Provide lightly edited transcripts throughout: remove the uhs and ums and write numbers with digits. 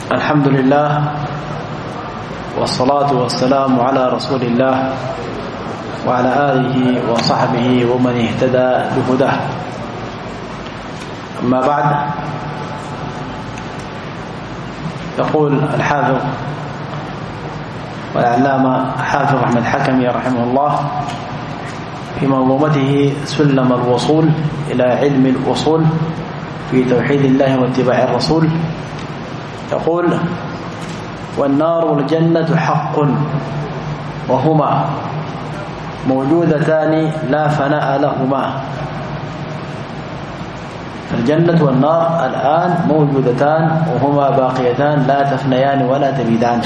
الحمد لله والصلاة والسلام على رسول الله وعلى آله وصحبه ومن اهتدى بهداه. أما بعد، يقول الحافظ والعلامة حافظ أحمد حكمي رحمه الله في منظومته سلم الوصول إلى علم الأصول في توحيد الله واتباع الرسول، يقول: والنار والجنة حق وهما موجودتان لا فناء لهما. الجنة والنار الآن موجودتان وهما باقيتان لا تفنيان ولا تبيدان.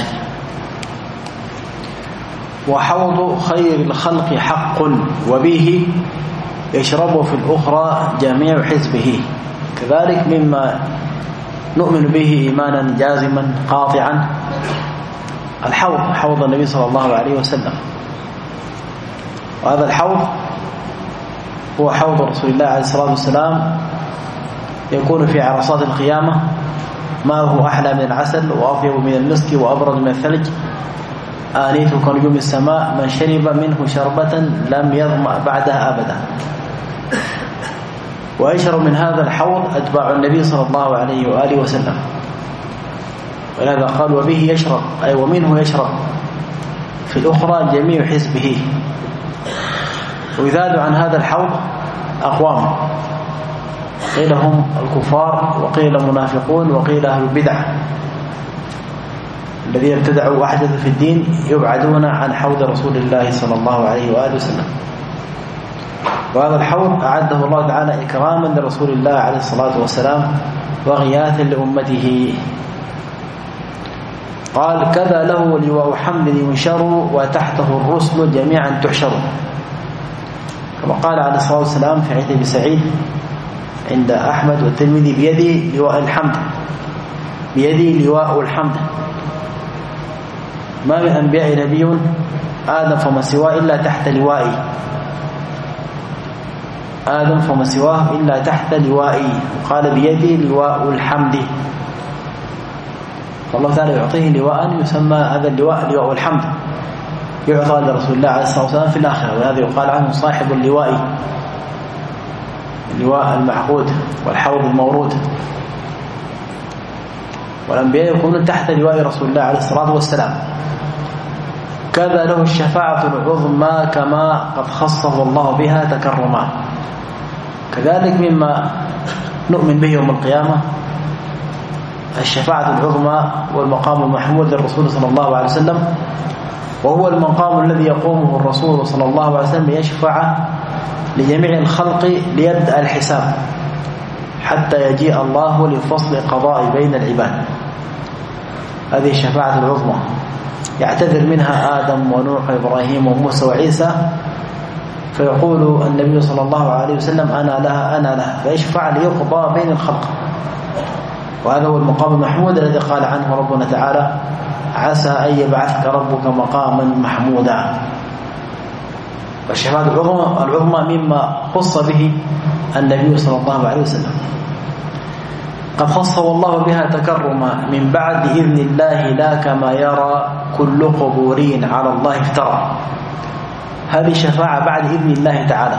وحوض خير الخلق حق وبه يشرب في الأخرى جميع حزبه، كذلك مما نؤمن به إيمانا جازما قاطعا الحوض، حوض النبي صلى الله عليه وسلم. وهذا الحوض هو حوض رسول الله عليه الصلاة والسلام، يكون في عرصات القيامة، ماءه أحلى من العسل وأطيب من المسك وأبرد من الثلج، آنيته كنجوم السماء، من شرب منه شربة لم يظمأ بعدها أبدا. ويشرب من هذا الحوض أتباع النبي صلى الله عليه وآله وسلم، ولهذا قال: وبه يشرب، أي ومنه يشرب في الأخرى جميع حزبه. ويزاد عن هذا الحوض أقوام، قيل هم الكفار، وقيل المنافقون، وقيل أهل البدع الذين ابتدعوا وأحدثوا في الدين، يبعدون عن حوض رسول الله صلى الله عليه وآله وسلم. وهذا الحوض أعده الله تعالى إكراما لرسول الله عليه الصلاة والسلام وغياثا لأمته. قال: كذا له لواء حمد ينشر وتحته الرسل جميعا تحشر. كما قال عليه الصلاة والسلام في حديث أبي سعيد عند أحمد والترمذي: بيدي لواء الحمد، بيدي لواء الحمد. ما من أنبياء نبي آدم فما سواه إلا تحت لوائي، آدم فما سواه إلا تحت لوائي. قال: بيدي لواء الحمد. فالله تعالى يعطيه لواء يسمى هذا اللواء لواء الحمد، يعطى لرسول الله عليه الصلاة والسلام في الآخرة، وهذا يقال عنه صاحب اللواء، اللواء المعقود والحوض المورود. والأنبياء يكونون تحت لواء رسول الله عليه الصلاة والسلام. كذا له الشفاعة العظمى كما قد خصه الله بها تكرما. كذلك مما نؤمن به يوم القيامة الشفاعة العظمى والمقام المحمود للرسول صلى الله عليه وسلم، وهو المقام الذي يقومه الرسول صلى الله عليه وسلم ليشفع لجميع الخلق ليبدأ الحساب حتى يجيء الله لفصل القضاء بين العباد. هذه الشفاعة العظمى يعتذر منها آدم ونوح وإبراهيم وموسى وعيسى، فيقول النبي صلى الله عليه وسلم: أنا لها أنا لها، فيشفع ليقضى بين الخلق. وهذا هو المقام المحمود الذي قال عنه ربنا تعالى: عسى أن يبعثك ربك مقاما محمودا. والشفاعة العظمى مما خص به النبي صلى الله عليه وسلم، قد خصه الله بها تكرما من بعد إذن الله، لا كما يرى كل قبوري على الله افترى. هذه الشفاعة بعد إذن الله تعالى،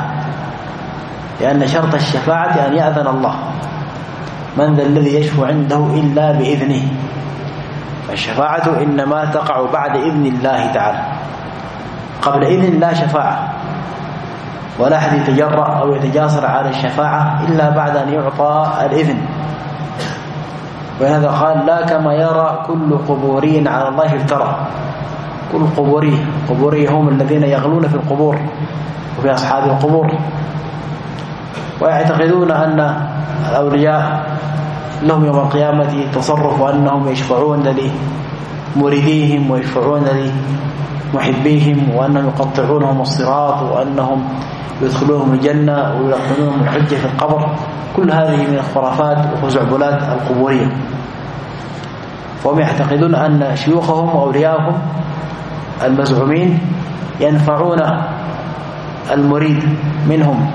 لأن شرط الشفاعة أن يأذن الله. من ذا الذي يشفع عنده إلا بإذنه؟ فالشفاعة إنما تقع بعد إذن الله تعالى، قبل إذن الله شفاعة، ولا أحد يتجرأ أو يتجاسر على الشفاعة إلا بعد أن يعطى الإذن. ولهذا قال: لا كما يرى كل قبوري على الله افترى. كل قبوري هم الذين يغلون في القبور وفي أصحاب القبور، ويعتقدون أن الأولياء لهم يوم القيامة تصرف، وأنهم يشفعون لمريديهم ويشفعون لمحبيهم، وأنهم يقطعونهم الصراط، وأنهم يدخلونهم الجنة ويلقنونهم الحجة في القبر. كل هذه من الخرافات وخزعبلات القبورية. وهم يعتقدون أن شيوخهم وأولياءهم المزعومين ينفعون المريد منهم،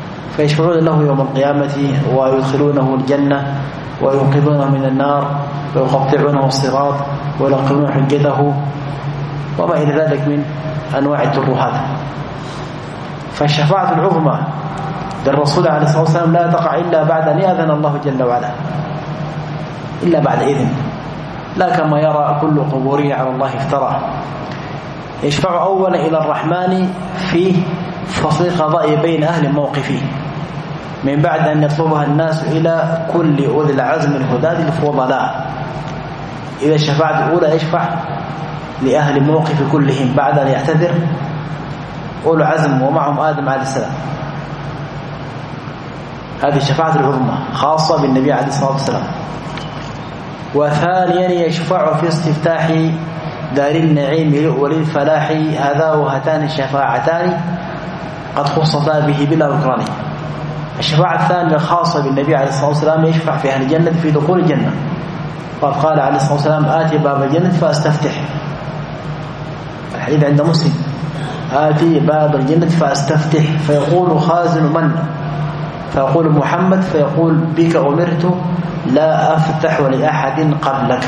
فيشفعون له يوم القيامة ويدخلونه الجنة وينقذونه من النار ويقطعونه الصراط ويلقنون حجته وما إلى ذلك من أنواع الترهات. فالشفاعة العظمى للرسول عليه الصلاة والسلام لا تقع إلا بعد أن يأذن الله جل وعلا، إلا بعد إذن، لا كما يرى كل قبوري على الله افترى. يشفع أولا إلى الرحمن في فصل قضاء بين أهل موقفه من بعد أن يطلبها الناس إلى كل أولي العزم الهداد الفضلاء. إذا الشفاعة الأولى يشفع لأهل موقف كلهم بعد أن يعتذر أولو عزم ومعهم آدم عليه السلام. هذه الشفاعة العظمى خاصة بالنبي عليه الصلاة والسلام. وثانيا يشفع في استفتاح دار النعيم وللفلاح. هذا وهاتان الشفاعتان قد خصتا به بلا نكران. الشفاعة الثانية الخاصة بالنبي عليه الصلاة والسلام يشفع في أهل الجنة في دخول الجنة. قد قال عليه الصلاة والسلام آتي باب الجنة فأستفتح. الحديث عند مسلم آتي باب الجنة فأستفتح فيقول خازن من؟ فيقول محمد فيقول بك أمرت لا أفتح لأحد قبلك.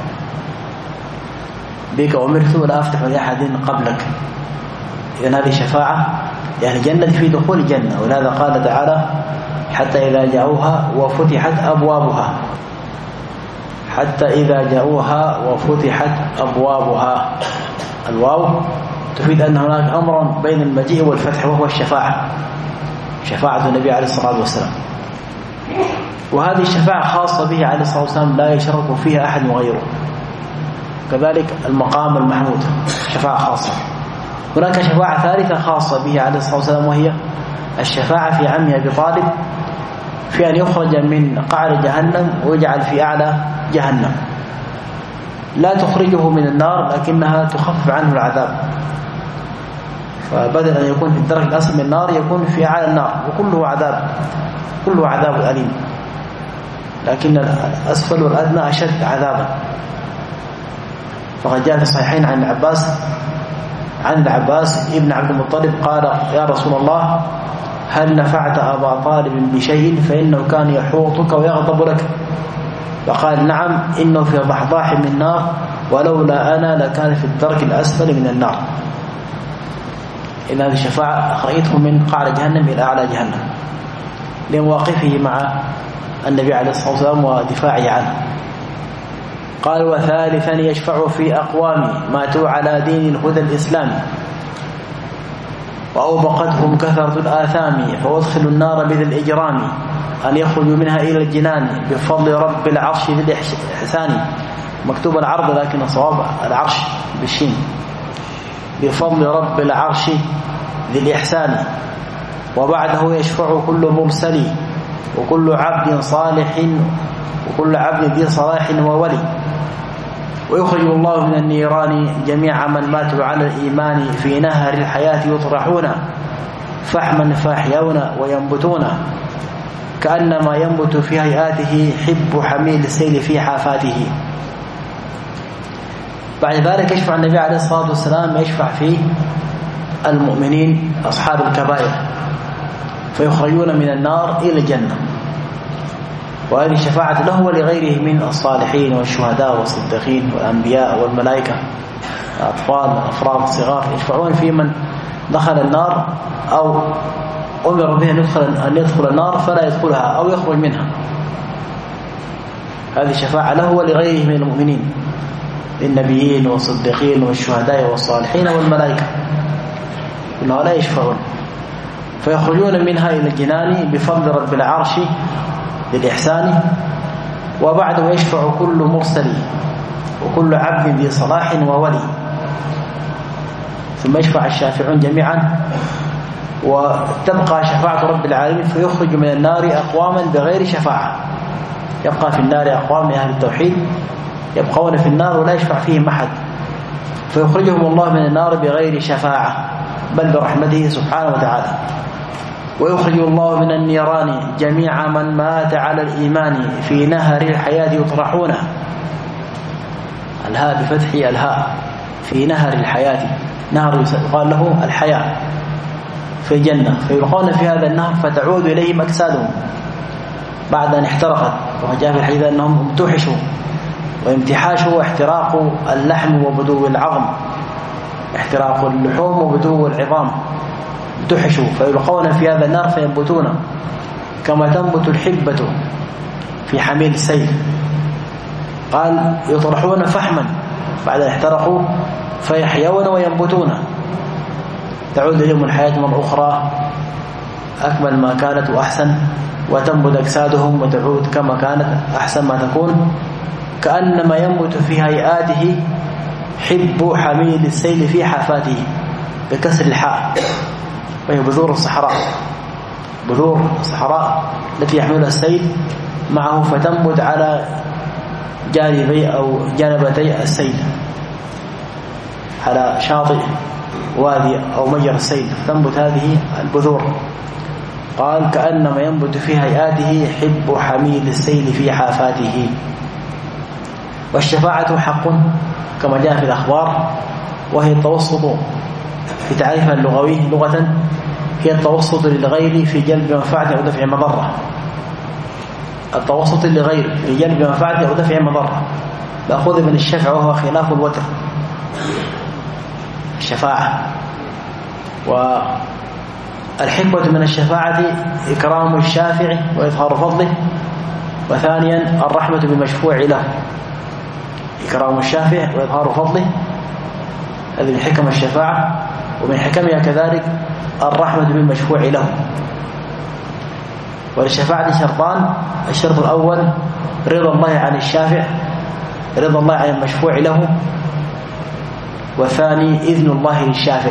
بك أمرت لا أفتح لأحد قبلك. إذن هذه شفاعة يعني جنة في دخول الجنة. ولهذا قال تعالى حتى إذا جاءوها وفتحت أبوابها. حتى إذا جاءوها وفتحت أبوابها. الواو تفيد أن هناك أمرا بين المجيء والفتح وهو الشفاعة، شفاعة النبي عليه الصلاة والسلام. وهذه الشفاعة خاصة به عليه الصلاة والسلام لا يشرك فيها أحد غيره. كذلك المقام المحمود شفاعة خاصة. هناك شفاعة ثالثة خاصة به عليه الصلاة والسلام وهي الشفاعة في عمه أبي طالب في أن يخرج من قعر جهنم ويجعل في أعلى جهنم. لا تخرجه من النار لكنها تخفف عنه العذاب. فبدل أن يكون في الدرك الأسفل من النار يكون في أعلى النار وكله عذاب، كله عذاب أليم، لكن الأسفل والأدنى أشد عذابا. فقد جاء في الصحيحين عن العباس ابن عبد المطلب قال يا رسول الله هل نفعت أبا طالب بشيء فإنه كان يحوطك ويغضب لك؟ فقال نعم إنه في ضحضاح من نار ولولا أنا لكان في الدرك الأسفل من النار. إن هذه الشفاعة أخرجته من قعر جهنم إلى أعلى جهنم لمواقفه مع النبي عليه الصلاة والسلام ودفاعه عنه. قال وثالثا يشفع في أقوام ماتوا على دين الهدى الإسلامي وأوبقتهم كثرة الآثام فأدخلوا النار بذي الإجرام أن يخرجوا منها إلى الجنان بفضل رب العرش ذي الإحسان. مكتوب العرض لكن الصواب العرش بالشين. بفضل رب العرش ذي الإحسان. وبعده يشفع كل مرسل وكل عبد صالح وكل عبد ذي صلاح وولي. ويخرج الله من النيران جميع من ماتوا على الإيمان في نهر الحياة يطرحون فحما فاحيون وينبتون كأنما ينبت في هيئاته حب حميل السيل في حافاته. بعد ذلك يشفع النبي عليه الصلاة والسلام يشفع في المؤمنين أصحاب الكبائر فيخرجون من النار إلى الجنة. وهذه الشفاعة له ولغيره من الصالحين والشهداء والصديقين والأنبياء والملائكة الأطفال الأفراد الصغار يشفعون في من دخل النار أو أمر به أن يدخل النار فلا يدخلها أو يخرج منها. هذه الشفاعة له ولغيره من المؤمنين النبيين والصديقين والشهداء والصالحين والملائكة كلها لا يشفعون فيخرجون منها إلى الجنان بفضل رب العرش بالإحسان. وبعده يشفع كل مرسل وكل عبد ذي صلاح وولي. ثم يشفع الشافعون جميعا وتبقى شفاعة رب العالمين فيخرج من النار أقواما بغير شفاعة. يبقى في النار أقوام من أهل التوحيد يبقون في النار ولا يشفع فيهم أحد فيخرجهم الله من النار بغير شفاعة بل برحمته سبحانه وتعالى. ويخرج الله من النيران جميع من مات على الإيمان في نهر الحياة يطرحون. الهاء بفتح الهاء في نهر الحياة. نهر يقال له الحياة في الجنة فيلقون في هذا النهر فتعود إليهم أجسادهم بعد أن احترقت. وجاء في الحديث أنهم امتوحشوا وامتحاش هو احتراق اللحم وبدو العظم، احتراق اللحوم وبدو العظام، تحشوا فيلقون في هذا النار فينبتون كما تنبت الحبة في حميل السيل. قال يطرحون فحما بعد أن احترقوا فيحيون وينبتون، تعود إليهم الحياة مرة أخرى أكمل ما كانت وأحسن، وتنبت أجسادهم وتعود كما كانت أحسن ما تكون، كأنما ينبت في هيئاته حب حميل السيل في حافاته بكسر الحاء، وهي بذور الصحراء، بذور الصحراء التي يحملها السيل معه، فتنبت على جانبي أو جانبتي السيل، على شاطئ وادي أو مجرى السيل فتنبت هذه البذور. قال كأنما ينبت في هيئاته حب حميل السيل في حافاته. والشفاعة حق كما جاء في الأخبار، وهي التوسط في تعريفها اللغوي لغة هي التوسط للغير في جلب منفعة أو دفع مضرة، التوسط للغير في جلب منفعة أو دفع مضرة، مأخوذ من الشفع وهو خلاف الوتر. الشفاعة والحكمة من الشفاعة إكرام الشافع وإظهار فضله، وثانيا الرحمة بالمشفوع له، إكرام الشافع وإظهار فضله، هذه من حكم الشفاعة، ومن حكمها كذلك الرحمة بالمشفوع له. وللشفاعة شرطان، الشرط الأول رضا الله عن الشافع، رضا الله عن المشفوع له، والثاني إذن الله للشافع،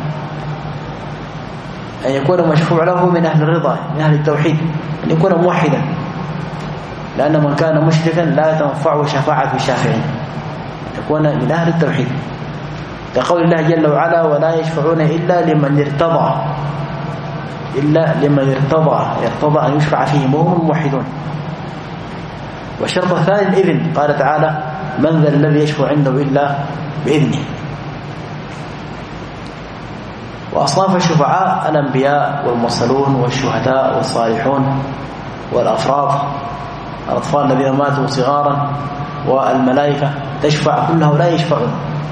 أن يكون مشفوع له من أهل الرضا من أهل التوحيد، أن يكون موحدا، لأن من كان مشركا لا تنفعه شفاعة الشافعين، يكون من أهل التوحيد، كقول الله جل وعلا ولا يشفعون إلا لمن ارتضى، إلا لمن ارتضى أن يشفع فيهم وهم الموحدون. والشرط الثاني الإذن، قال تعالى من ذا الذي يشفع عنده إلا بإذنه. وأصناف الشفعاء الأنبياء والمرسلون والشهداء والصالحون والأفراد، الأطفال الذين ماتوا صغارا، والملائكة تشفع، كلهم لا يشفعون.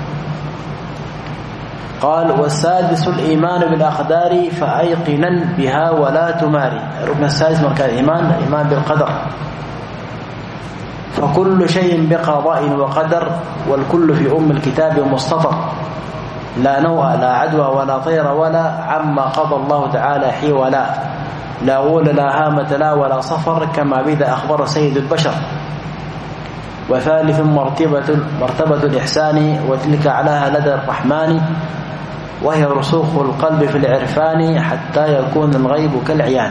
قال والسادس الإيمان بالأقدار فأيقنا بها ولا تماري. الركن السادس مركز الإيمان، الإيمان بالقدر، فكل شيء بقضاء وقدر، والكل في أم الكتاب مستطر، لا نوء لا عدوى ولا طير ولا عما قضى الله تعالى حيولا، لا غول لا هامة لا ولا صفر، كما بذا أخبر سيد البشر. وثالث مرتبة الإحسان، وتلك أعلاها لدى الرحمن، وهي رسوخ القلب في العرفان حتى يكون الغيب كالعيان.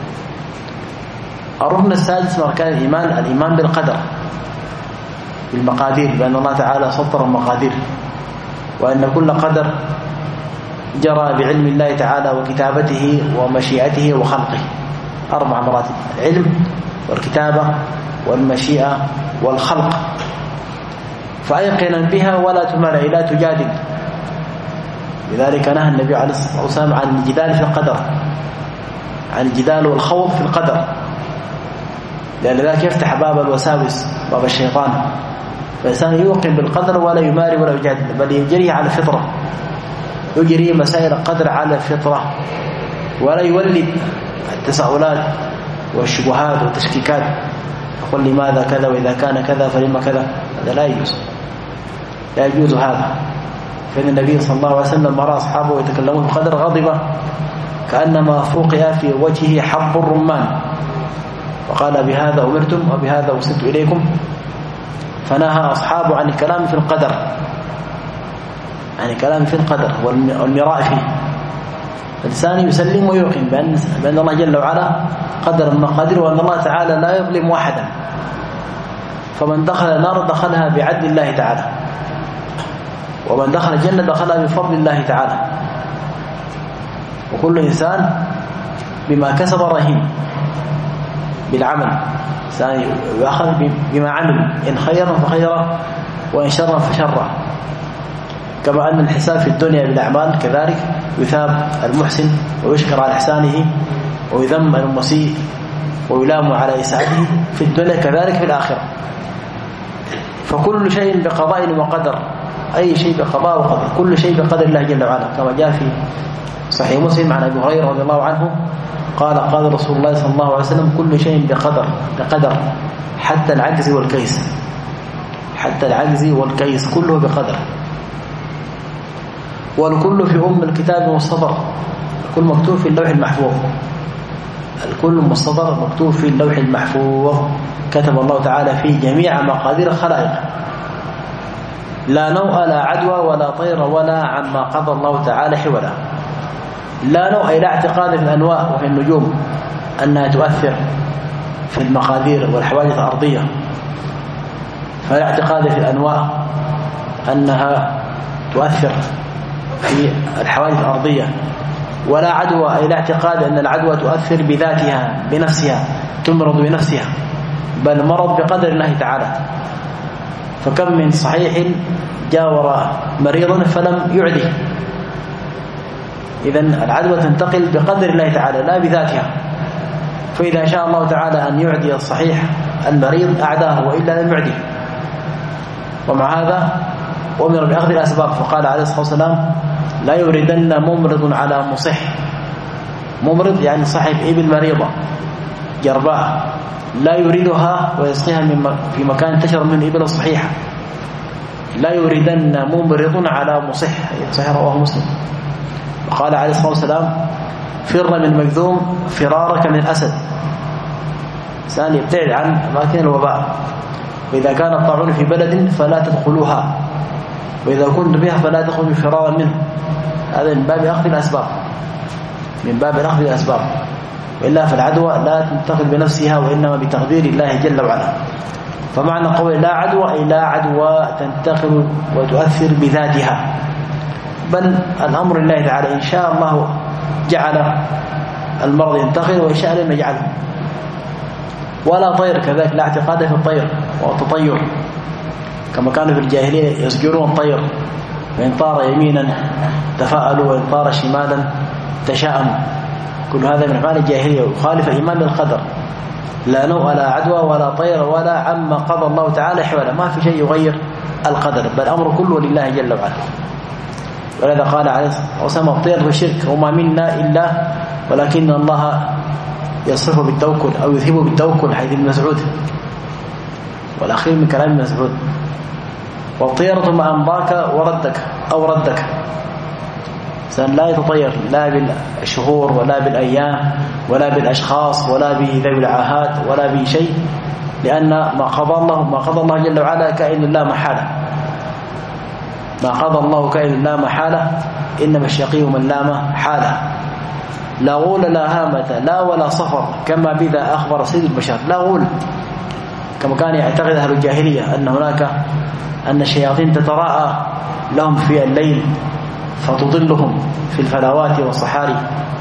الركن السادس مركز الإيمان، الإيمان بالقدر، بالمقادير، بأن الله تعالى سطر المقادير، وأن كل قدر جرى بعلم الله تعالى وكتابته ومشيئته وخلقه. 4 مراتب: العلم والكتابة والمشيئة والخلق. فأيقنا بها ولا تماري، لا تجادل. لذلك نهى النبي عليه الصلاة والسلام عن الجدال في القدر، عن الجدال والخوض في القدر، لأن ذلك يفتح باب الوساوس، باب الشيطان. فالإنسان يوقن بالقدر ولا يماري ولا يجادل، بل يجري على الفطرة، يجري مسائل القدر على الفطرة، ولا يولد التساؤلات والشبهات والتشكيكات، يقول لماذا كذا، وإذا كان كذا فلما كذا، هذا لا يجوز، لا يجوز هذا. فإن النبي صلى الله عليه وسلم رأى أصحابه يتكلمون بقدر غضبة كأنما فوقها في وجهه حب الرمان، وقال بهذا أمرتم وبهذا وصلت إليكم. فنهى أصحابه عن الكلام في القدر، عن الكلام في القدر والمراء فيه. الإنسان يسلم ويوقن بأن الله جل وعلا قدر المقادير، وأن الله تعالى لا يظلم أحدا. فمن دخل النار دخلها بعدل الله تعالى، ومن دخل الجنة دخلها بفضل الله تعالى. وكل إنسان بما كسب رهين، بالعمل، إنسان يأخذ بما عمل، إن خيرا فخيرا وإن شرا فشرا. كما أن الحساب في الدنيا بالأعمال كذلك، يثاب المحسن ويشكر على إحسانه، ويذم المسيء ويلام على إساءته في الدنيا كذلك في الآخرة. فكل شيء بقضاء وقدر، أي شيء بقضاء وقدر، كل شيء بقدر الله جل وعلا، كما جاء في صحيح مسلم عن أبي هريرة رضي الله عنه قال قال رسول الله صلى الله عليه وسلم كل شيء بقدر حتى العجز والكيس، حتى العجز والكيس كله بقدر. والكل في الكتاب والصدر، الكل مكتوب في اللوح المحفوظ، الكل مصدر مكتوب في اللوح المحفوظ، كتب الله تعالى فيه جميع مقادير الخلائق، لا نوء لا عدوى ولا طير ولا عما قضى الله تعالى حولا. لا نوء إلى اعتقاد في الأنواء وفي النجوم أنها تؤثر في المقادير والحوادث الأرضية، فلا اعتقاد في الأنواء أنها تؤثر في الحوادث الأرضية، ولا عدوى إلى اعتقاد أن العدوى تؤثر بذاتها بنفسها، تمرض بنفسها، بل مرض بقدر الله تعالى. فكم من صحيح جاور مريضا فلم يعده. إذن العدوى تنتقل بقدر الله تعالى لا بذاتها، فإذا شاء الله تعالى أن يعدي الصحيح المريض أعداه وإلا لم يعده. ومع هذا أمر بأخذ الأسباب، فقال عليه الصلاة والسلام لا يوردن ممرض على مصح. ممرض يعني صاحب إبل مريضة جرباء لا يريدها ويسقيها في مكان تشرب من الإبل الصحيحة. لا يوردن ممرض على مصح، صحيح رواه مسلم. وقال عليه الصلاة والسلام فر من المجذوم فرارك من الأسد. إنسان يبتعد عن أماكن الوباء، وإذا كان الطاعون في بلد فلا تدخلوها، وإذا كنت بها فلا تدخلوا فرارا منه. هذا من باب أخذ الأسباب، من باب أخذ الأسباب، وإلا فالعدوى لا تنتقل بنفسها وإنما بتقدير الله جل وعلا. فمعنى قول لا عدوى أي لا عدوى تنتقل وتؤثر بذاتها، بل الأمر لله تعالى، إن شاء الله جعل المرض ينتقل وإن شاء لم يجعله. ولا طير كذلك، لا اعتقاد في الطير والتطير، كما كانوا في الجاهلية يسجرون الطير، وإن طار يمينا تفاءلوا وإن طار شمالا تشاءموا. كل هذا من أعمال الجاهلية ويخالف إيمان بالقدر. لا نوء لا عدوى ولا طير ولا عما قضى الله تعالى حولا، ما في شيء يغير القدر، بل الأمر كله لله جل وعلا. ولذا قال عليه الصلاة والسلام الطير والشرك وما منا إلا ولكن الله يصرف بالتوكل أو يذهب بالتوكل، حيث ابن مسعود والأخير من كلام ابن مسعود. والطيرة ما أمضاك وردك أو ردك، لا يتطير لا بالشهور ولا بالأيام ولا بالأشخاص ولا بذوي العاهات ولا بشيء، لأن ما قضى الله جل وعلا كائن لا محالة. ما قضى الله كائن لا محالة، إنما الشقي من لا محالة. لا غول لا هامة لا ولا صفر، كما بذا أخبر سيد البشر. لا غول كما كان يعتقد أهل الجاهلية أن الشياطين تتراءى لهم في الليل فتضلهم في الفلاوات والصحاري،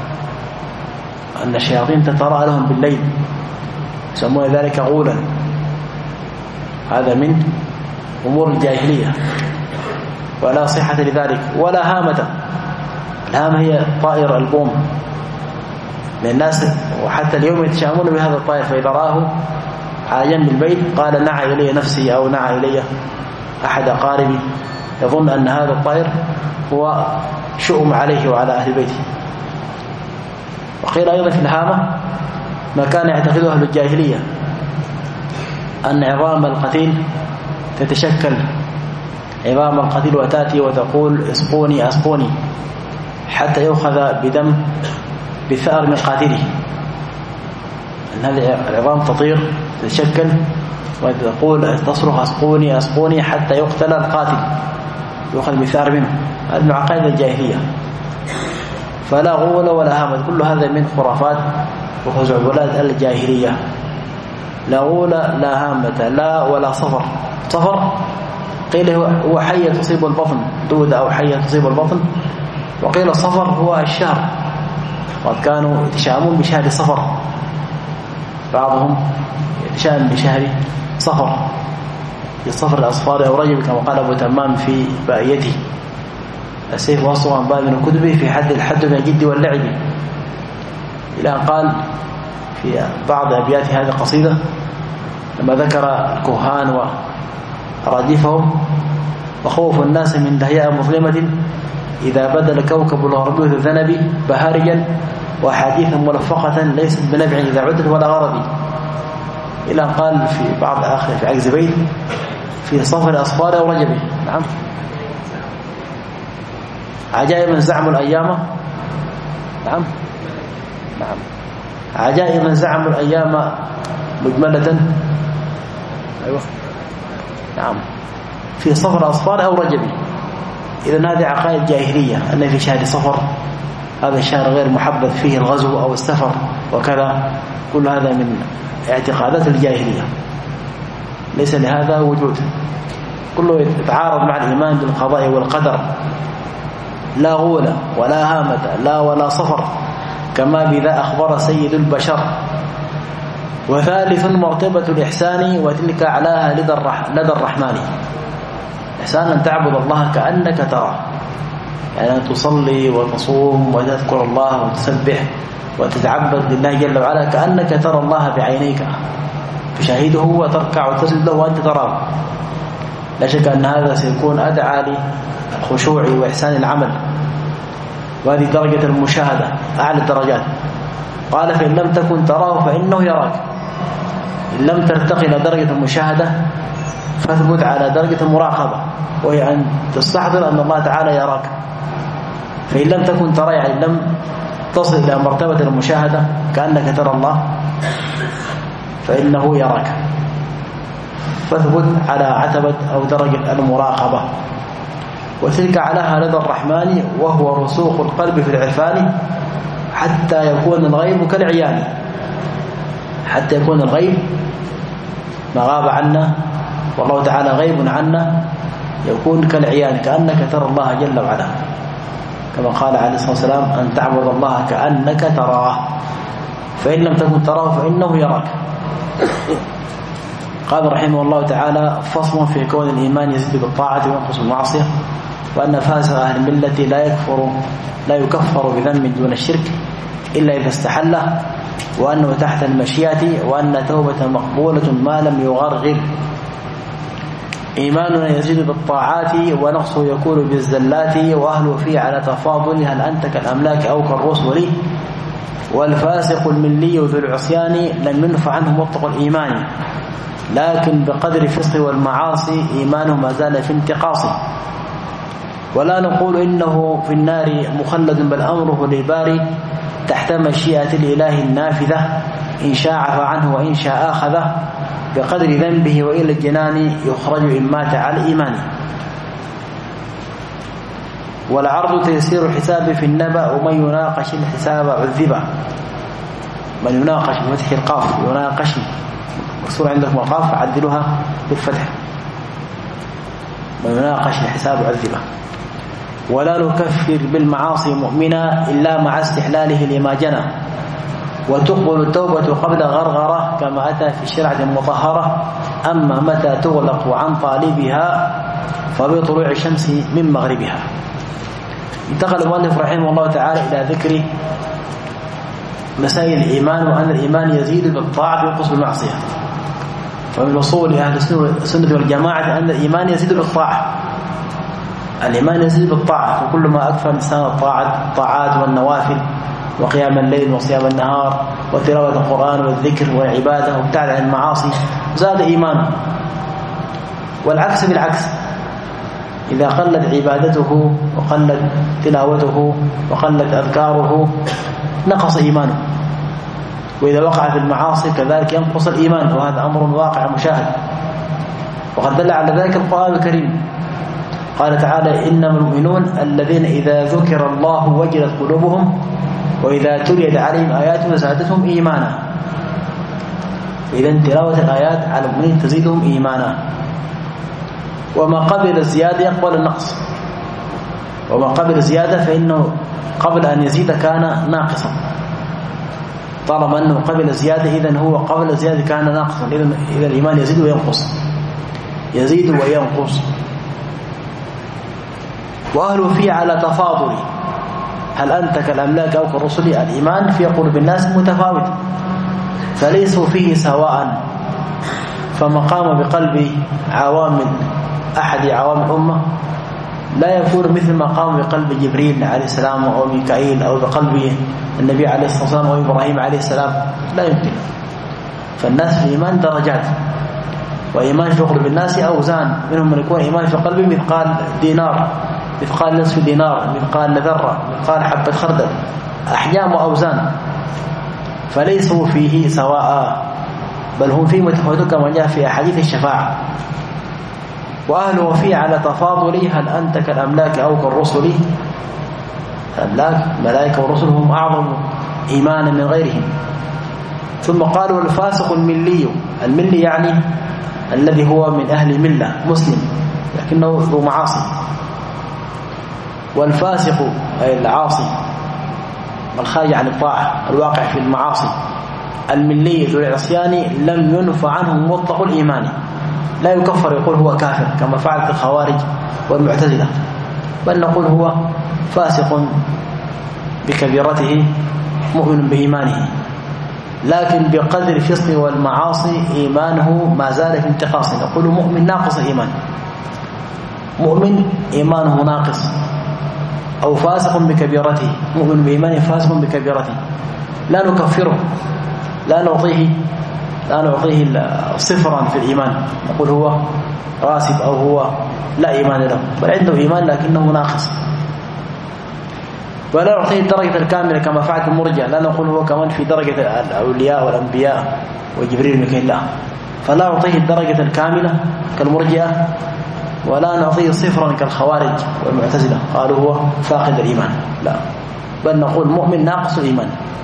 أن الشياطين تتراءى لهم بالليل يسمون ذلك غولا. هذا من أمور الجاهلية ولا صحة لذلك. ولا هامة، الهامة هي طائر البوم من الناس، وحتى اليوم يتشامون بهذا الطائر، فإذا رآه على جنب البيت قال نعى إلي نفسي أو نعى إلي أحد أقاربي، يظن أن هذا الطائر هو شؤم عليه وعلى أهل بيته. وقيل أيضا في الهامة ما كان يعتقده أهل الجاهلية، أن عظام القتيل تتشكل عظام القتيل وتأتي وتقول اسقوني أسقوني، حتى يؤخذ بدم بثأر من قاتله. أن هذه العظام تطير تتشكل وتقول تصرخ أسقوني أسقوني حتى يقتل القاتل، يؤخذ بثأر منه. هذه من عقائد الجاهلية. فلا غول ولا هامة، كل هذا من خرافات وخزعبلات الجاهلية. لا غول لا هامة لا ولا صفر. صفر قيل هو حية تصيب البطن، دودة أو حية تصيب البطن. وقيل الصفر هو الشهر، وقد كانوا يتشائمون بشهر صفر، بعضهم يتشائم بشهر صفر، الصفر الأصفار أو رجب، كما قال أبو تمام في بائيته السيف وصوا عن باب من كتبه في الحد من الجد واللعب، إلى أن قال في بعض أبيات هذه القصيدة لما ذكر الكهان رادفهم وخوف الناس من دهياء مظلمة إذا بدل كوكب الغربي الذنب بهارجا وحديثا ملفقة ليست بنبع إذا عدت ولا غرض، إلى قال في بعض آخر في عجز بيت في صفر أصفار أو رجبه. نعم. عجائب زعم الأيام. نعم نعم. عجائب زعم الأيام مجملة. أيوة. نعم. في صفر أصفار أو رجبه. إذن هذه عقائد جاهلية أن في شهر صفر هذا الشهر غير محبذ فيه الغزو أو السفر وكذا، كل هذا من اعتقادات الجاهلية ليس لهذا وجود، كله يتعارض مع الإيمان بالقضاء والقدر. لا غولة ولا هامة لا ولا صفر كما بذا أخبر سيد البشر. وثالث مرتبة الإحسان وتلك أعلاها لدى الرحمن. إحسان أن تعبد الله كأنك تراه، يعني أن تصلي وتصوم وتذكر الله وتسبح وتتعبد لله جل وعلا كأنك ترى الله بعينيك، تشاهده وتركع وتسجد له وأنت تراه. لا شك أن هذا سيكون أدعى للخشوع وإحسان العمل، وهذه درجة المشاهدة أعلى الدرجات. قال فإن لم تكن تراه فإنه يراك. إن لم ترتقي إلى درجة المشاهدة فاثبت على درجة المراقبة، وهي أن تستحضر أن الله تعالى يراك. فإن لم تكن ترى يعني لم تصل إلى مرتبة المشاهدة كأنك ترى الله فإنه يراك، فاثبت على عتبة أو درجة المراقبة. وتلك علاها لدى الرحمن وهو رسوخ القلب في العرفان حتى يكون الغيب كالعيان. حتى يكون الغيب ما غاب عنا والله تعالى غيب عنا يكون كالعيان كأنك ترى الله جل وعلا، كما قال عليه الصلاة والسلام أن تعبد الله كأنك تراه، فإن لم تكن تراه فإنه يراك. قال رحمه الله تعالى فصل في كون الإيمان يزيد بالطاعة وينقص بالمعصية، وأن فاسق أهل الملة لا يكفر بذنب دون الشرك إلا إذا استحله، وأنه تحت المشيئة، وأن توبة مقبولة ما لم يغرغر. إيماننا يزيد بالطاعات ونقصه يكون بالزلات، وأهله فيه على تفاضل هل أنت كالأملاك أو كالرسل. والفاسق الملي ذو العصيان لم ينفع عنه مطلق الإيمان، لكن بقدر الفسق والمعاصي إيمانه ما زال في انتقاص. ولا نقول إنه في النار مخلد، بل أمره للباري تحت مشيئة الإله النافذة، إن شاء عفى عنه وإن شاء أخذه بقدر ذنبه، وإلى الجنان يخرج إن مات على الإيمان. والعرض تيسير الحساب في النبأ، ومن يناقش الحساب عذبه. من يناقش بفتح القاف يناقش، مكسور عندكم القاف عدلوها بالفتح، من يناقش الحساب عذبه. ولا نكفر بالمعاصي مؤمنا إلا مع استحلاله لما جنى، وتقبل التوبة قبل غرغرة كما أتى في الشرعة المطهرة. أما متى تغلق عن طالبها فبطلوع الشمس من مغربها. انتقل المؤلف رحمه الله تعالى إلى ذكر مسائل الإيمان، وأن الإيمان يزيد بالطاعة وينقص بالمعصية. فمن أصول أهل السنة والجماعة أن الإيمان يزيد بالطاعة. الإيمان يزيد بالطاعة، فكل ما أكثر الإنسان الطاعات والنوافل وقيام الليل وصيام النهار وتلاوة القرآن والذكر والعبادة وابتعد عن المعاصي زاد إيمانه. والعكس بالعكس، إذا قلت عبادته وقلت تلاوته وقلت أذكاره نقص إيمانه، وإذا وقع في المعاصي كذلك ينقص الإيمان، وهذا أمر واقع مشاهد. وقد دل على ذلك القرآن الكريم، قال تعالى إنما المؤمنون الذين إذا ذكر الله وجلت قلوبهم وإذا تليت عليهم آياته زادتهم إيمانا. إذن تلاوة الآيات على المؤمنين تزيدهم إيمانا. وما قبل الزيادة يقبل النقص، وما قبل الزيادة فإنه قبل أن يزيد كان ناقصا. طالما أنه قبل الزيادة إذن هو قبل الزيادة كان ناقصا. إذن الإيمان يزيد وينقص، يزيد وينقص. وأهله فيه على تفاضل هل أنت كالأملاك أو كالرسل. الإيمان في قلوب الناس متفاوت، فليسوا فيه سواء، فما قام بقلب أحد عوام الأمة لا يكون مثل ما قام بقلب جبريل عليه السلام أو ميكائيل أو بقلب النبي عليه الصلاة والسلام أو إبراهيم عليه السلام، لا يمكن. فالناس في الإيمان درجات، وإيمان في قلوب الناس أوزان، منهم من يكون إيمان في قلبه مثقال دينار، مثقال نصف دينار، مثقال ذرة، مثقال حبة خردل، أحجام وأوزان، فليسوا فيه سواء، بل هم فيه متفاوتون كما جاء في أحاديث الشفاعة. وأهله فيه على تفاضله، هل أنت كالأملاك أو كالرسل؟ الأملاك ملائكة ورسل هم أعظم إيمانا من غيرهم. ثم قال والفاسق الملي، الملي يعني الذي هو من أهل ملة مسلم لكنه ذو معاصي، والفاسق أي العاصي الخارج عن الطاعة الواقع في المعاصي، الملي ذو العصيان لم ينفع عنه مطلق الإيمان، لا يكفر يقول هو كافر كما فعلت الخوارج والمعتزلة، بل نقول هو فاسق بكبيرته مؤمن بإيمانه، لكن بقدر الفسق والمعاصي إيمانه ما زال في انتقاص، نقول مؤمن ناقص الإيمان، مؤمن إيمانه ناقص، أو فاسق بكبيرته، مؤمن بإيمانه فاسق بكبيرته، لا نكفره، لا نعطيه صفرا في الإيمان، نقول هو راسب أو هو لا إيمان له، بل عنده إيمان لكنه ناقص، ولا نعطيه الدرجة الكاملة كما فعلت المرجع، لا نقول هو كمان في درجة الأولياء والأنبياء وجبريل وميكائيل، لا، فلا نعطيه الدرجة الكاملة كالمرجئة، ولا نعطيه صفرا كالخوارج والمعتزلة قالوا هو فاقد الإيمان، لا، بل نقول مؤمن ناقص الإيمان.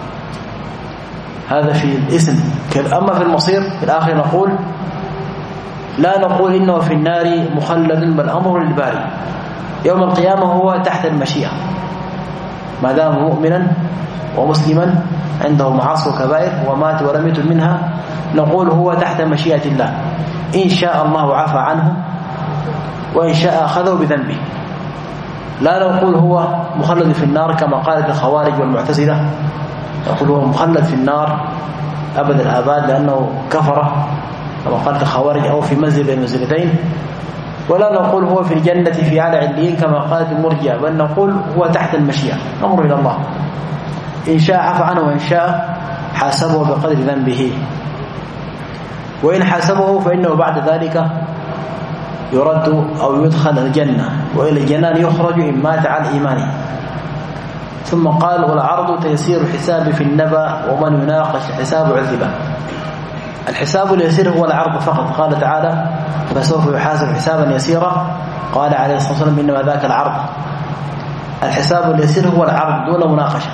هذا في الاسم. أما في المصير في الآخر نقول لا نقول إنه في النار مخلد، بل أمر للباري، يوم القيامة هو تحت المشيئة، ما دام مؤمنا ومسلما عنده معاصي وكبائر ومات ولم يتب منها، نقول هو تحت مشيئة الله، إن شاء الله عفى عنه وإن شاء أخذه بذنبه، لا نقول هو مخلد في النار كما قالت الخوارج والمعتزلة، نقول هو مخلد في النار أبد الآباد لأنه كفر كما قالت الخوارج، أو في منزل بين منزلتين، ولا نقول هو في الجنة في أعلى عليين كما قالت المرجئة، بل نقول هو تحت المشيئة، أمر إلى الله، إن شاء عفى عنه وإن شاء حاسبه بقدر ذنبه، وإن حاسبه فإنه بعد ذلك يرد أو يدخل الجنة، وإلى الجنان يخرج إن مات على إيمانه. ثم قال والعرض تيسير الحساب في النبأ، ومن يناقش الحساب عذبه. الحساب اليسير هو العرض فقط، قال تعالى فسوف يحاسب حسابا يسيرا، قال عليه الصلاة والسلام إنما ذاك العرض. الحساب اليسير هو العرض دون مناقشة،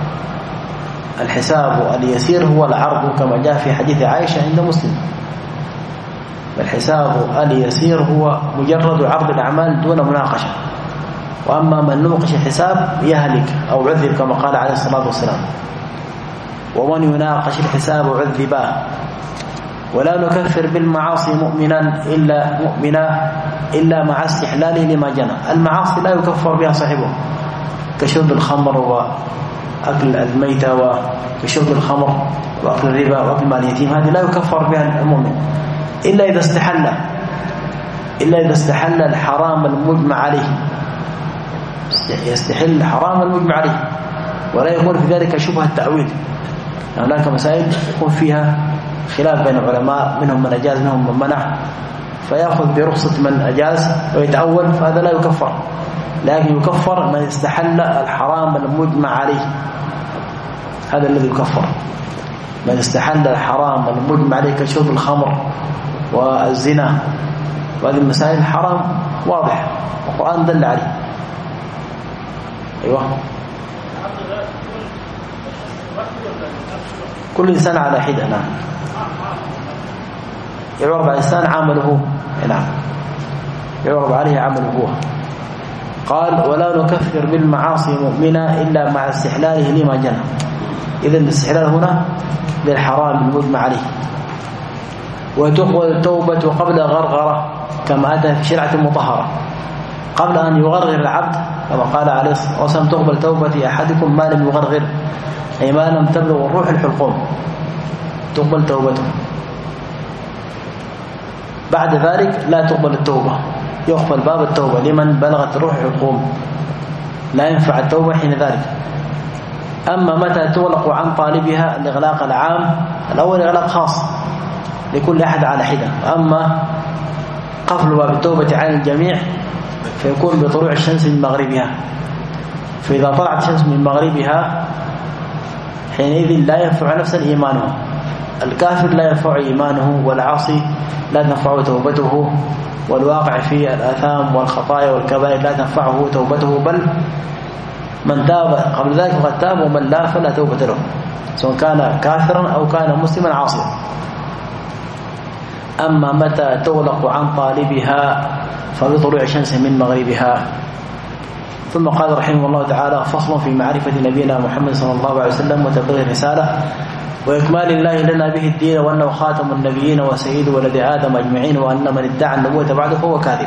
الحساب اليسير هو العرض كما جاء في حديث عائشة عند مسلم، الحساب اليسير هو مجرد عرض الأعمال دون مناقشة، وأما من نوقش الحساب يهلك أو عذب كما قال عليه الصلاة والسلام، ومن يناقش الحساب عذبه. ولا نكفر بالمعاصي مؤمنا إلا مع استحلاله لما جنى، المعاصي لا يكفر بها صاحبه، كشرب الخمر وأكل الميتة وكشرب الخمر وأكل الربا وأكل مال اليتيم، هذه لا يكفر بها المؤمن إلا إذا استحل الحرام المجمع عليه، يستحل الحرام المجمع عليه، ولا يكون في ذلك شبهة التأويل، هناك مسائل يكون فيها خلاف بين العلماء، منهم من أجاز منهم من منع، فيأخذ برخصة من أجاز ويتأول، فهذا لا يكفر، لكن يكفر من استحل الحرام المجمع عليه، هذا الذي يكفر، من استحل الحرام المجمع عليه كشرب الخمر والزنا، وهذه المسائل الحرام واضح القرآن دل عليه. أيوة، كل إنسان على حدة، نعم، يعرض على الإنسان عمله، نعم، يعرض عليه عمله هو. قال ولا نكفر بالمعاصي مؤمنا إلا مع استحلاله لما جنى، إذن الاستحلال هنا للحرام المجمع عليه. وتقبل التوبة قبل غرغرة كما أتى في شرعة مطهرة، قبل أن يغرغر العبد كما قال عليه الصلاة والسلام تقبل توبة أحدكم ما لم يغرغر، أي ما لم تبلغ الروح الحلقوم، تقبل توبته. بعد ذلك لا تقبل التوبة، يقبل باب التوبة لمن بلغت روح الحلقوم، لا ينفع التوبة حين ذلك. أما متى تغلق عن طالبها الإغلاق العام، الأول إغلاق خاص لكل أحد على حدة، أما قفل باب التوبة عن الجميع فيكون بطلوع الشمس من مغربها. فإذا طلعت الشمس من مغربها حينئذ لا ينفع نفسا إيمانه، الكافر لا ينفع إيمانه، والعاصي لا تنفع توبته، والواقع في الآثام والخطايا والكبائر لا تنفعه توبته، بل من تاب قبل ذلك فقد تاب، ومن لا فلا توبة له، سواء كان كافرا أو كان مسلما عاصيا. أما متى تغلق عن طالبها فبطلوع الشمس من مغربها. ثم قال رحمه الله تعالى: فصل في معرفة نبينا محمد صلى الله عليه وسلم وتبليغ الرسالة وإكمال الله لنا به الدين، وأنه خاتم النبيين وسيد ولد آدم أجمعين، وأن من ادعى النبوة بعده فهو كاذب.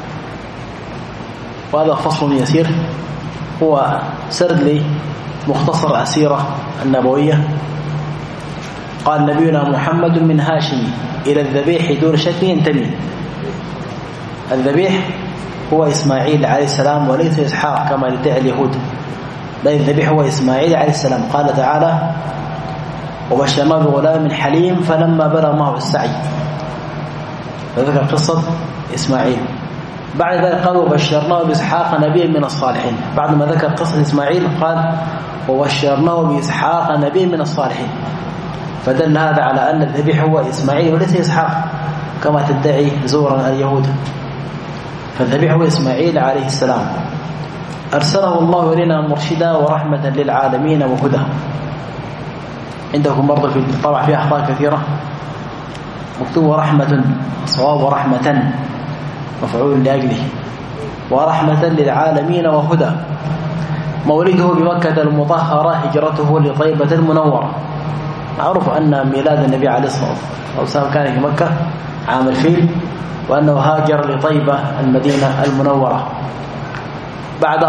وهذا فصل يسير هو سرد لمختصر السيرة النبوية. قال: نبينا محمد من هاشم إلى الذبيح دون شك ينتمي. الذبيح هو إسماعيل عليه السلام وليس إسحاق كما يدعي اليهود، بل الذبيح هو إسماعيل عليه السلام. قال تعالى: وبشرناه بغلام حليم فلما بلغ معه السعي، فذكر قصة إسماعيل. بعد ذلك قال: وبشرناه بإسحاق نبيا من الصالحين. بعد ما ذكر قصة إسماعيل قال: وبشرناه بإسحاق نبيا من الصالحين. فدل هذا على أن الذبيح هو إسماعيل وليس إسحاق كما تدعي زورا اليهود، فالذبيح هو إسماعيل عليه السلام. أرسله الله إلينا مرشدا ورحمة للعالمين وهدى. عندكم برضه في طبعا في أخطاء كثيرة، مكتوب رحمة، صواب ورحمة مفعول لأجله، ورحمة للعالمين وهدى. مولده بمكة المطهرة، هجرته لطيبة المنورة. معروف أن ميلاد النبي عليه الصلاة والسلام كان في مكة عام الفيل، وأنه هاجر لطيبة المدينة المنورة. بعد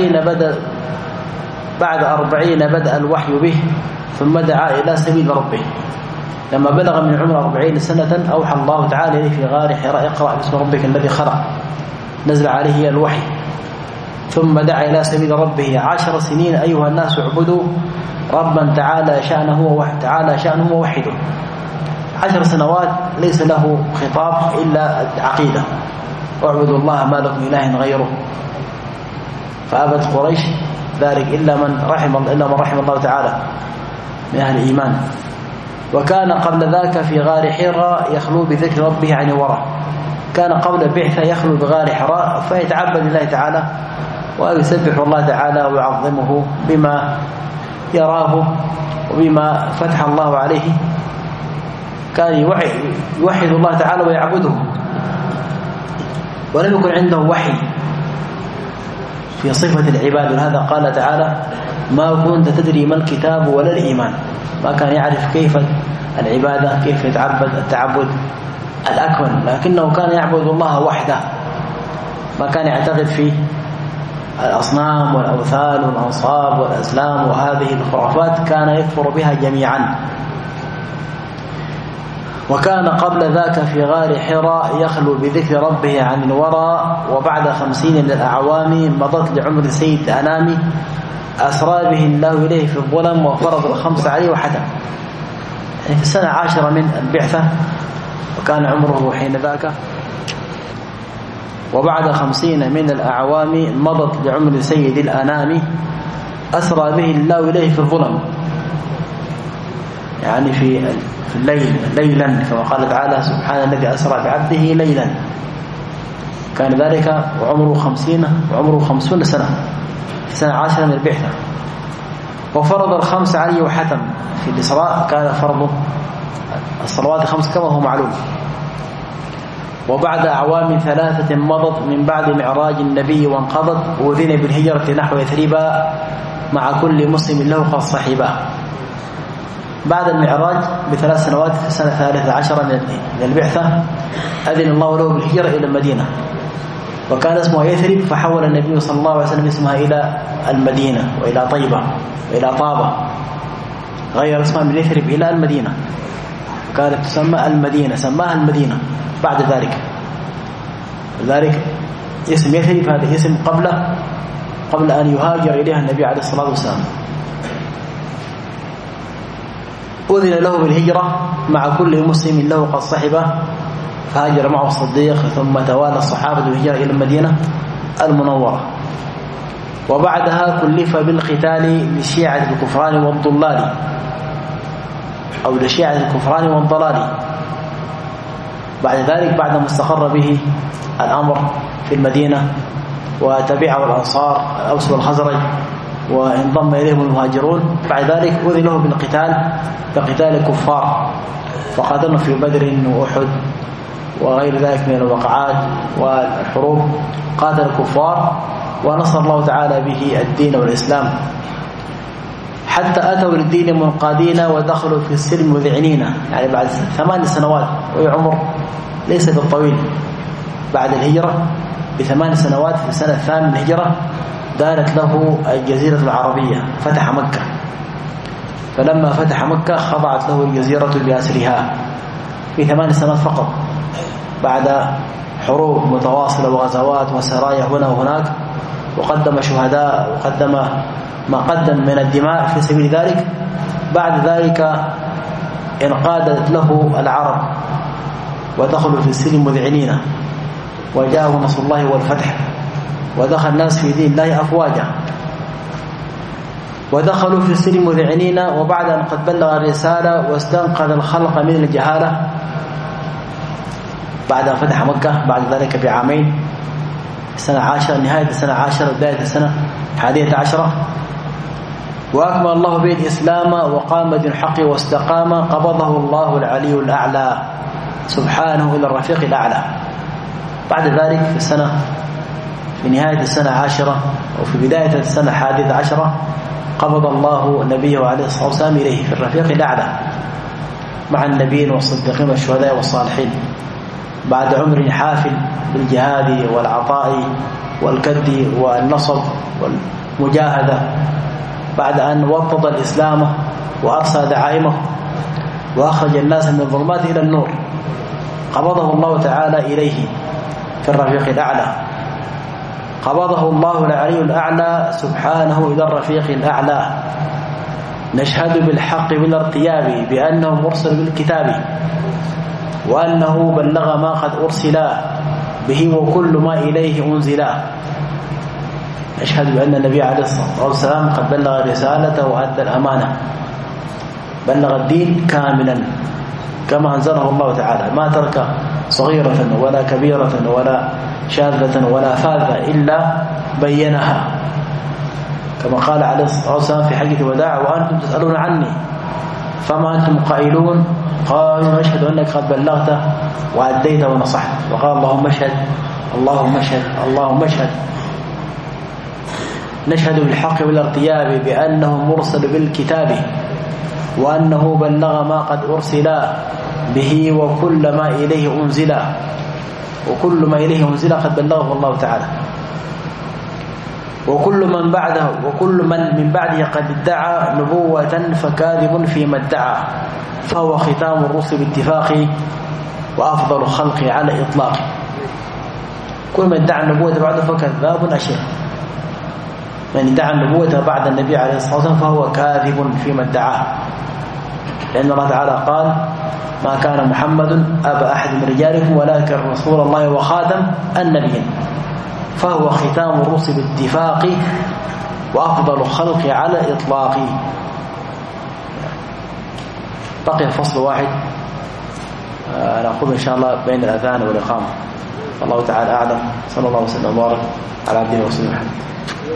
40 بدأ الوحي به، ثم دعا إلى سبيل ربه. لما بلغ من عمر 40 سنة أوحى الله تعالى إليه في غار حراء: اقرأ باسم ربك الذي خلق. نزل عليه الوحي، ثم دعا إلى سبيل ربه 10 سنين: أيها الناس اعبدوا ربا تعالى شأنه ووحده. 10 سنوات ليس له خطاب إلا العقيدة: اعبدوا الله ما لكم إله غيره. فأبت قريش ذلك إلا من رحم الله تعالى من أهل الإيمان. وكان قبل ذاك في غار حراء يخلو بذكر ربه عن وراء. كان قبل البعثة يخلو بغار حراء فيتعبد لله تعالى ويسبح الله تعالى ويعظمه بما يراه وبما فتح الله عليه. كان يوحد الله تعالى ويعبده، ولم يكن عنده وحي في صفة العباد. ولهذا قال تعالى: ما كنت تدري ما الكتاب ولا الإيمان. ما كان يعرف كيف العبادة، كيف يتعبد التعبد الأكمل، لكنه كان يعبد الله وحده، ما كان يعتقد في الأصنام والأوثان والأنصاب والأزلام وهذه الخرافات، كان يكفر بها جميعا. وكان قبل ذاك في غار حراء يخلو بذكر ربه عن الورى. وبعد 50 من الأعوام مضت لعمر سيد الأنام، أسرى به الله إليه في الظلم وفرض 5 عليه وحتم. يعني في السنة 10 من البعثة، وكان عمره حين ذاك. وبعد 50 من الأعوام مضت لعمر سيد الأنام، أسرى به الله إليه في الظلم، يعني في الليل ليلا، كما قال تعالى: سبحان الذي أسرى بعبده ليلا. كان ذلك وعمره 50 سنة في سنة 10 من البعثة. وفرض 5 عليه وحتم. في الإسراء كان فرض الصلوات 5 كما هو معلوم. وبعد أعوام 3 مضت من بعد معراج النبي وانقضت، وذن بالهجرة نحو يثربا مع كل مسلم له قد صحبا. بعد المعراج ب3 سنوات في السنة 13 من البعثة أذن الله له بالهجرة إلى المدينة، وكان اسمها يثرب، فحول النبي صلى الله عليه وسلم اسمها إلى المدينة وإلى طيبة وإلى طابة، غير اسمها من يثرب إلى المدينة، كانت تسمى المدينة، سماها المدينة. بعد ذلك اسم يثرب هذا اسم قبل أن يهاجر إليها النبي عليه الصلاة والسلام. أذن له بالهجرة مع كل مسلم له قد صحبه، فهاجر معه الصديق، ثم توالى الصحابة بالهجرة إلى المدينة المنورة. وبعدها كلف بالقتال لشيعة الكفران والضلال، أو لشيعة الكفران والضلال. بعد ذلك بعدما استقر به الأمر في المدينة وتبعه الأنصار الأوس والخزرج وانضم إليهم المهاجرون، بعد ذلك أذن له بالقتال كقتال الكفار، فقاتلنا في بدر وأحد وغير ذلك من الوقعات والحروب، قاتل الكفار ونصر الله تعالى به الدين والإسلام، حتى أتوا للدين منقادين ودخلوا في السلم مذعنين. يعني بعد 8 سنوات، وهي عمر ليس بالطويل، بعد الهجرة ب8 سنوات في السنة الثامنة من الهجرة دارت له الجزيرة العربية، فتح مكة. فلما فتح مكة خضعت له الجزيرة بأسرها في 8 سنوات فقط، بعد حروب متواصلة وغزوات وسرايا هنا وهناك، وقدم شهداء وقدم ما قدم من الدماء في سبيل ذلك. بعد ذلك انقادت له العرب ودخلوا في السلم مذعنين، وجاءوا نصر الله والفتح، ودخل الناس في دين الله أفواجا، ودخلوا في السلم مذعنين. وبعد أن قد بلغ الرسالة واستنقذ الخلق من الجهالة، بعد أن فتح مكة بعد ذلك بعامين، السنة 10 نهاية السنة 10 بداية السنة 11، وأكمل الله به الإسلام وقام بالحق واستقام، قبضه الله العلي الأعلى سبحانه إلى الرفيق الأعلى. بعد ذلك في نهاية السنة 10 وفي بداية السنة 11 قبض الله نبيه عليه الصلاة والسلام إليه في الرفيق الأعلى مع النبيين والصديقين والشهداء والصالحين، بعد عمر حافل بالجهاد والعطاء والكد والنصب والمجاهدة، بعد أن وطد الإسلام وأرسى دعائمه وأخرج الناس من الظلمات إلى النور، قبضه الله تعالى إليه في الرفيق الأعلى. قبضه الله العلي الأعلى سبحانه إلى الرفيق الأعلى. نشهد بالحق بلا ارتياب بأنه مرسل بالكتاب، وأنه بلغ ما قد أرسل به وكل ما إليه أنزل. نشهد بأن النبي عليه الصلاة والسلام قد بلغ الرسالة وأدى الأمانة، بلغ الدين كاملا كما أنزله الله تعالى، ما ترك صغيرة ولا كبيرة ولا شاذة ولا فاذة إلا بينها، كما قال عليه الصلاة والسلام في حجة الوداع: وأنتم تسألون عني فما أنتم قائلون؟ قالوا نشهد أنك قد بلغت وأديت ونصحت. وقال: اللهم اشهد اللهم اشهد اللهم اشهد. نشهد بالحق والارتياب بأنه مرسل بالكتاب، وأنه بلغ ما قد أرسل به وكل ما إليه أنزل، وكل ما إليه أنزل قد بلغه الله تعالى. وكل من بعده وكل من بعده قد ادعى نبوة فكاذب فيما ادعى، فهو ختام الرسل باتفاق وأفضل الخلق على إطلاق. كل من ادعى النبوة بعده فكذاب أشر، من ادعى النبوة بعد النبي عليه الصلاة والسلام فهو كاذب فيما ادعاه، لأن الله تعالى قال: ما كان محمد أبا أحد من رجالكم ولكن رسول الله وخاتم النبيين، فهو ختام الرسل باتفاق وأفضل الخلق على إطلاق. بقي فصل واحد نأخذ إن شاء الله بين الأذان والإقامة. الله تعالى أعلم. صلى الله وسلم وبارك على عبده ورسوله محمد.